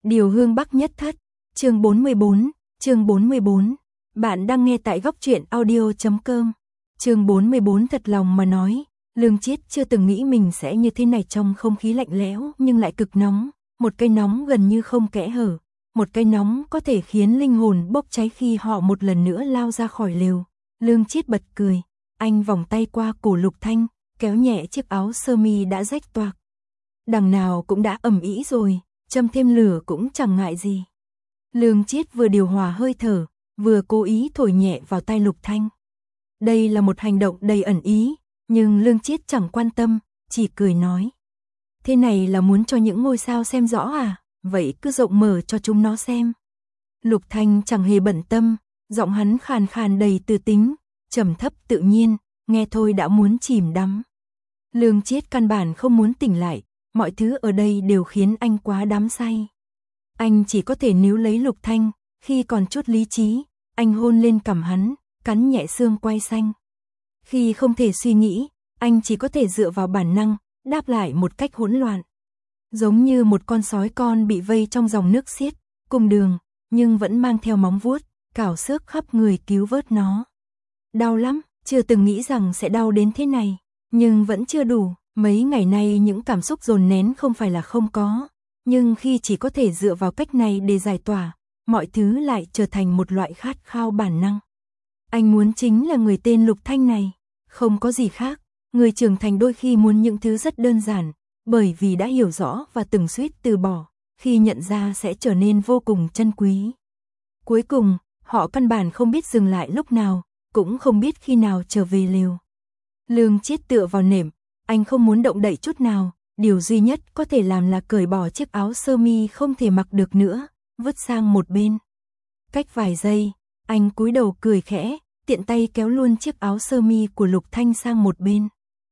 Điều Hương Bắc Nhất Thất, chương 44. Bạn đang nghe tại góc truyện audio.com. Chương 44. Thật lòng mà nói, Lương Chiết chưa từng nghĩ mình sẽ như thế này trong không khí lạnh lẽo nhưng lại cực nóng, một cái nóng gần như không kẽ hở, một cái nóng có thể khiến linh hồn bốc cháy khi họ một lần nữa lao ra khỏi lều. Lương Chiết bật cười, anh vòng tay qua cổ Lục Thanh, kéo nhẹ chiếc áo sơ mi đã rách toạc. Đằng nào cũng đã ầm ĩ rồi, châm thêm lửa cũng chẳng ngại gì. Lương Chiết vừa điều hòa hơi thở, vừa cố ý thổi nhẹ vào tai Lục Thanh. Đây là một hành động đầy ẩn ý, nhưng Lương Chiết chẳng quan tâm, chỉ cười nói. Thế này là muốn cho những ngôi sao xem rõ à? Vậy cứ rộng mở cho chúng nó xem. Lục Thanh chẳng hề bận tâm, giọng hắn khàn khàn đầy tư tính, trầm thấp tự nhiên, nghe thôi đã muốn chìm đắm. Lương Chiết căn bản không muốn tỉnh lại, mọi thứ ở đây đều khiến anh quá đắm say. Anh chỉ có thể níu lấy Lục Thanh, khi còn chút lý trí, anh hôn lên cằm hắn, cắn nhẹ xương quai xanh. Khi không thể suy nghĩ, anh chỉ có thể dựa vào bản năng, đáp lại một cách hỗn loạn. Giống như một con sói con bị vây trong dòng nước xiết, cùng đường, nhưng vẫn mang theo móng vuốt, cào xước khắp người cứu vớt nó. Đau lắm, chưa từng nghĩ rằng sẽ đau đến thế này, nhưng vẫn chưa đủ. Mấy ngày nay những cảm xúc dồn nén không phải là không có, nhưng khi chỉ có thể dựa vào cách này để giải tỏa, mọi thứ lại trở thành một loại khát khao bản năng. Anh muốn chính là người tên Lục Thanh này, không có gì khác. Người trưởng thành đôi khi muốn những thứ rất đơn giản, bởi vì đã hiểu rõ và từng suýt từ bỏ, khi nhận ra sẽ trở nên vô cùng trân quý. Cuối cùng, họ căn bản không biết dừng lại lúc nào, cũng không biết khi nào trở về lều. Lương Chiết tựa vào nệm, anh không muốn động đậy chút nào, điều duy nhất có thể làm là cởi bỏ chiếc áo sơ mi không thể mặc được nữa, vứt sang một bên. Cách vài giây, anh cúi đầu cười khẽ, tiện tay kéo luôn chiếc áo sơ mi của Lục Thanh sang một bên.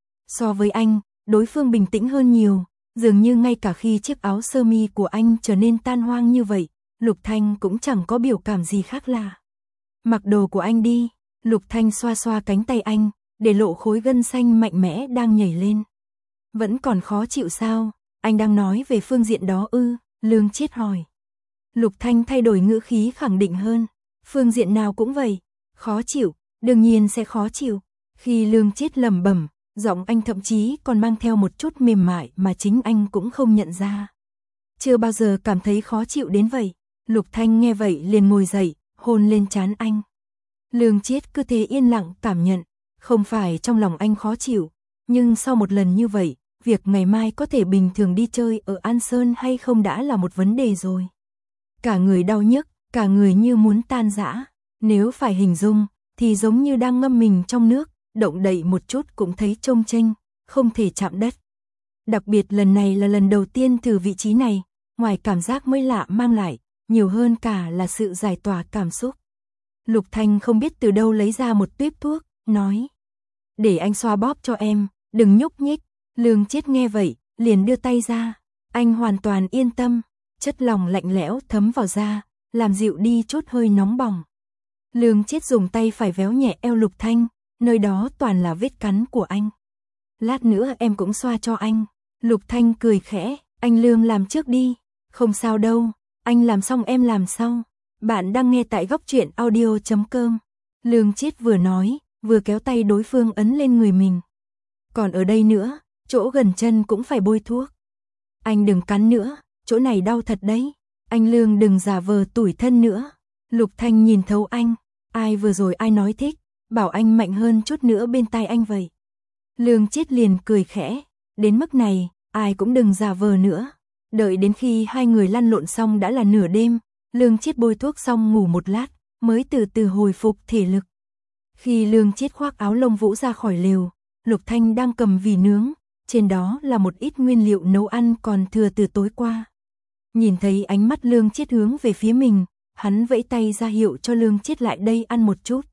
So với anh, đối phương bình tĩnh hơn nhiều, dường như ngay cả khi chiếc áo sơ mi của anh trở nên tan hoang như vậy, Lục Thanh cũng chẳng có biểu cảm gì khác lạ. Mặc đồ của anh đi, Lục Thanh xoa xoa cánh tay anh, để lộ khối gân xanh mạnh mẽ đang nhảy lên. Vẫn còn khó chịu sao? Anh đang nói về phương diện đó ư? Lương Chiết hỏi. Lục Thanh thay đổi ngữ khí khẳng định hơn. Phương diện nào cũng vậy. Khó chịu, đương nhiên sẽ khó chịu. Khi Lương Chiết lẩm bẩm, giọng anh thậm chí còn mang theo một chút mềm mại mà chính anh cũng không nhận ra. Chưa bao giờ cảm thấy khó chịu đến vậy. Lục Thanh nghe vậy liền ngồi dậy, hôn lên trán anh. Lương Chiết cứ thế yên lặng cảm nhận. Không phải trong lòng anh khó chịu, nhưng sau một lần như vậy, việc ngày mai có thể bình thường đi chơi ở An Sơn hay không đã là một vấn đề rồi. Cả người đau nhức, cả người như muốn tan rã. Nếu phải hình dung, thì giống như đang ngâm mình trong nước, động đậy một chút cũng thấy chông chênh, không thể chạm đất. Đặc biệt lần này là lần đầu tiên thử vị trí này, ngoài cảm giác mới lạ mang lại, nhiều hơn cả là sự giải tỏa cảm xúc. Lục Thanh không biết từ đâu lấy ra một tuýp thuốc, nói. Để anh xoa bóp cho em, đừng nhúc nhích. Lương Chiết nghe vậy, liền đưa tay ra. Anh hoàn toàn yên tâm, chất lỏng lạnh lẽo thấm vào da, làm dịu đi chút hơi nóng bỏng. Lương Chiết dùng tay phải véo nhẹ eo Lục Thanh, nơi đó toàn là vết cắn của anh. Lát nữa em cũng xoa cho anh. Lục Thanh cười khẽ, anh Lương làm trước đi. Không sao đâu, anh làm xong em làm sau. Bạn đang nghe tại góc truyện audio.com. Lương Chiết vừa nói, vừa kéo tay đối phương ấn lên người mình. Còn ở đây nữa, chỗ gần chân cũng phải bôi thuốc. Anh đừng cắn nữa, chỗ này đau thật đấy. Anh Lương đừng giả vờ tủi thân nữa. Lục Thanh nhìn thấu anh, ai vừa rồi ai nói thích, bảo anh mạnh hơn chút nữa bên tai anh vậy. Lương Chiết liền cười khẽ, đến mức này, ai cũng đừng giả vờ nữa. Đợi đến khi hai người lăn lộn xong đã là nửa đêm, Lương Chiết bôi thuốc xong ngủ một lát, mới từ từ hồi phục thể lực. Khi Lương Chiết khoác áo lông vũ ra khỏi lều, Lục Thanh đang cầm vỉ nướng, trên đó là một ít nguyên liệu nấu ăn còn thừa từ tối qua. Nhìn thấy ánh mắt Lương Chiết hướng về phía mình, hắn vẫy tay ra hiệu cho Lương Chiết lại đây ăn một chút.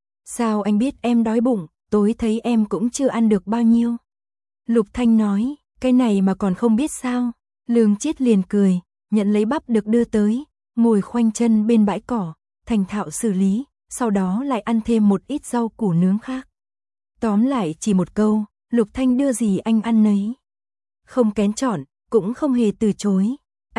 Sao anh biết em đói bụng, tối thấy em cũng chưa ăn được bao nhiêu. Lục Thanh nói, cái này mà còn không biết sao. Lương Chiết liền cười, nhận lấy bắp được đưa tới, ngồi khoanh chân bên bãi cỏ, thành thạo xử lý, sau đó lại ăn thêm một ít rau củ nướng khác. Tóm lại chỉ một câu, Lục Thanh đưa gì anh ăn nấy. Không kén chọn, cũng không hề từ chối.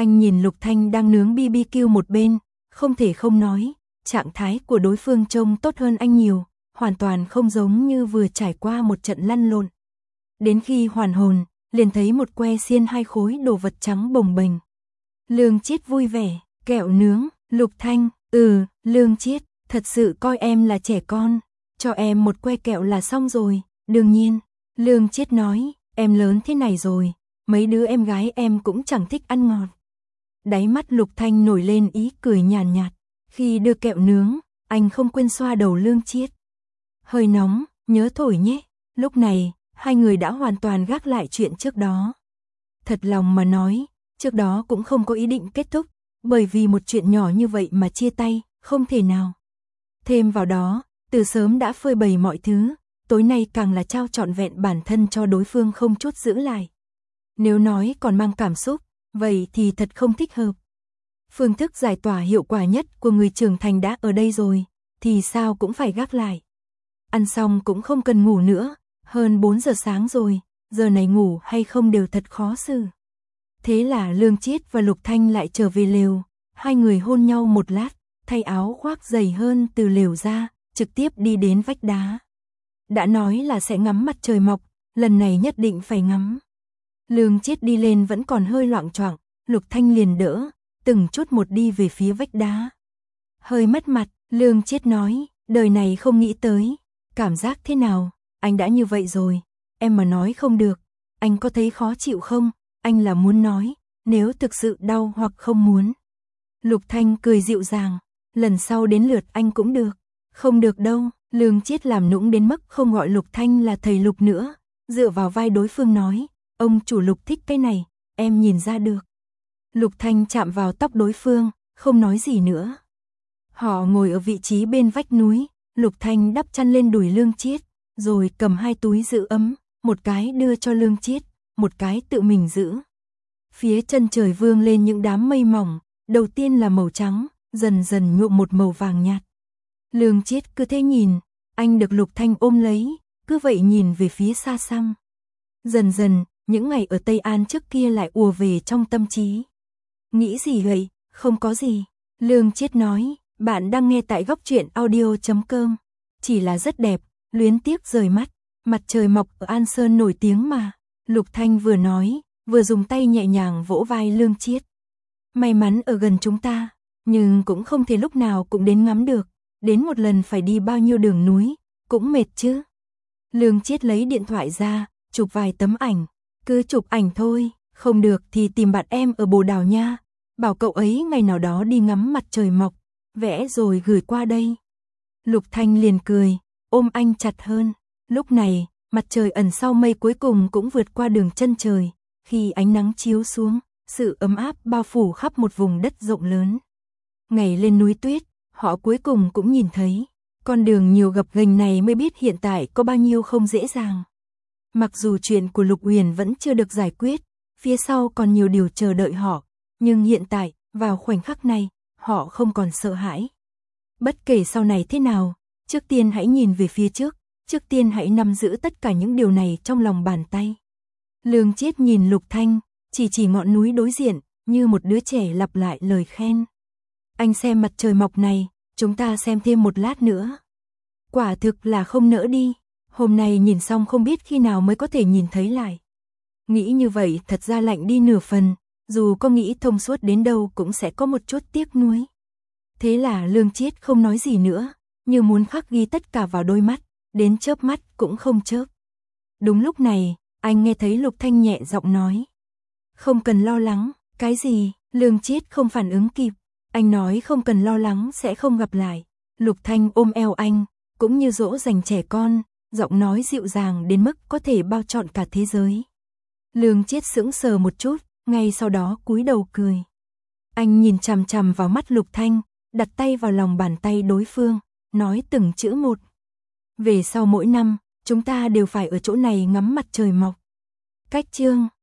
Anh nhìn Lục Thanh đang nướng BBQ một bên, không thể không nói, trạng thái của đối phương trông tốt hơn anh nhiều, hoàn toàn không giống như vừa trải qua một trận lăn lộn. Đến khi hoàn hồn, liền thấy một que xiên 2 khối đồ vật trắng bồng bềnh. Lương Chiết vui vẻ, kẹo nướng, Lục Thanh, Lương Chiết, thật sự coi em là trẻ con, cho em một que kẹo là xong rồi, đương nhiên, Lương Chiết nói, em lớn thế này rồi, mấy đứa em gái em cũng chẳng thích ăn ngọt. Đáy mắt Lục Thanh nổi lên ý cười nhàn nhạt, khi đưa kẹo nướng, anh không quên xoa đầu Lương Chiết. Hơi nóng, nhớ thổi nhé, lúc này, hai người đã hoàn toàn gác lại chuyện trước đó. Thật lòng mà nói, trước đó cũng không có ý định kết thúc, bởi vì một chuyện nhỏ như vậy mà chia tay, không thể nào. Thêm vào đó, từ sớm đã phơi bày mọi thứ, tối nay càng là trao trọn vẹn bản thân cho đối phương không chút giữ lại. Nếu nói còn mang cảm xúc, vậy thì thật không thích hợp. Phương thức giải tỏa hiệu quả nhất của người trưởng thành đã ở đây rồi, thì sao cũng phải gác lại. Ăn xong cũng không cần ngủ nữa, hơn 4 giờ sáng rồi, giờ này ngủ hay không đều thật khó xử. Thế là Lương Chiết và Lục Thanh lại trở về lều, hai người hôn nhau một lát, thay áo khoác dày hơn từ lều ra, trực tiếp đi đến vách đá. Đã nói là sẽ ngắm mặt trời mọc, lần này nhất định phải ngắm. Lương Chiết đi lên vẫn còn hơi loạng choạng, Lục Thanh liền đỡ, từng chút một đi về phía vách đá. Hơi mất mặt, Lương Chiết nói, đời này không nghĩ tới, cảm giác thế nào, anh đã như vậy rồi, em mà nói không được, anh có thấy khó chịu không, anh là muốn nói, nếu thực sự đau hoặc không muốn. Lục Thanh cười dịu dàng, lần sau đến lượt anh cũng được, không được đâu, Lương Chiết làm nũng đến mức không gọi Lục Thanh là thầy Lục nữa, dựa vào vai đối phương nói, ông chủ Lục thích cái này, em nhìn ra được. Lục Thanh chạm vào tóc đối phương, không nói gì nữa. Họ ngồi ở vị trí bên vách núi, Lục Thanh đắp chăn lên đùi Lương Chiết, rồi cầm 2 túi giữ ấm, một cái đưa cho Lương Chiết, một cái tự mình giữ. Phía chân trời vương lên những đám mây mỏng, đầu tiên là màu trắng, dần dần nhuộm một màu vàng nhạt. Lương Chiết cứ thế nhìn, anh được Lục Thanh ôm lấy, cứ vậy nhìn về phía xa xăm. Dần dần, những ngày ở Tây An trước kia lại ùa về trong tâm trí. Nghĩ gì vậy? Không có gì. Lương Chiết nói, bạn đang nghe tại goctruyện.audio.com. Chỉ là rất đẹp, luyến tiếc rời mắt. Mặt trời mọc ở An Sơn nổi tiếng mà. Lục Thanh vừa nói, vừa dùng tay nhẹ nhàng vỗ vai Lương Chiết. May mắn ở gần chúng ta, nhưng cũng không thể lúc nào cũng đến ngắm được. Đến một lần phải đi bao nhiêu đường núi, cũng mệt chứ. Lương Chiết lấy điện thoại ra, chụp vài tấm ảnh. Cứ chụp ảnh thôi, không được thì tìm bạn em ở Bồ Đào nha. Bảo cậu ấy ngày nào đó đi ngắm mặt trời mọc, vẽ rồi gửi qua đây. Lục Thanh liền cười, ôm anh chặt hơn. Lúc này, mặt trời ẩn sau mây cuối cùng cũng vượt qua đường chân trời. Khi ánh nắng chiếu xuống, sự ấm áp bao phủ khắp một vùng đất rộng lớn. Ngày lên núi tuyết, họ cuối cùng cũng nhìn thấy. Con đường nhiều gập ghềnh này mới biết hiện tại có bao nhiêu không dễ dàng. Mặc dù chuyện của Lục Huyền vẫn chưa được giải quyết, phía sau còn nhiều điều chờ đợi họ, nhưng hiện tại, vào khoảnh khắc này, họ không còn sợ hãi. Bất kể sau này thế nào, trước tiên hãy nhìn về phía trước, trước tiên hãy nắm giữ tất cả những điều này trong lòng bàn tay. Lương Chiết nhìn Lục Thanh, chỉ ngọn núi đối diện, như một đứa trẻ lặp lại lời khen. Anh xem mặt trời mọc này, chúng ta xem thêm một lát nữa. Quả thực là không nỡ đi. Hôm nay nhìn xong không biết khi nào mới có thể nhìn thấy lại. Nghĩ như vậy thật ra lạnh đi nửa phần, dù có nghĩ thông suốt đến đâu cũng sẽ có một chút tiếc nuối. Thế là Lương Chiết không nói gì nữa, như muốn khắc ghi tất cả vào đôi mắt, đến chớp mắt cũng không chớp. Đúng lúc này, anh nghe thấy Lục Thanh nhẹ giọng nói. Không cần lo lắng, cái gì? Lương Chiết không phản ứng kịp, anh nói không cần lo lắng sẽ không gặp lại. Lục Thanh ôm eo anh, cũng như dỗ dành trẻ con. Giọng nói dịu dàng đến mức có thể bao trọn cả thế giới. Lương Chiết sững sờ một chút, ngay sau đó cúi đầu cười. Anh nhìn chằm chằm vào mắt Lục Thanh, đặt tay vào lòng bàn tay đối phương, nói từng chữ một. Về sau mỗi năm, chúng ta đều phải ở chỗ này ngắm mặt trời mọc. Cách chương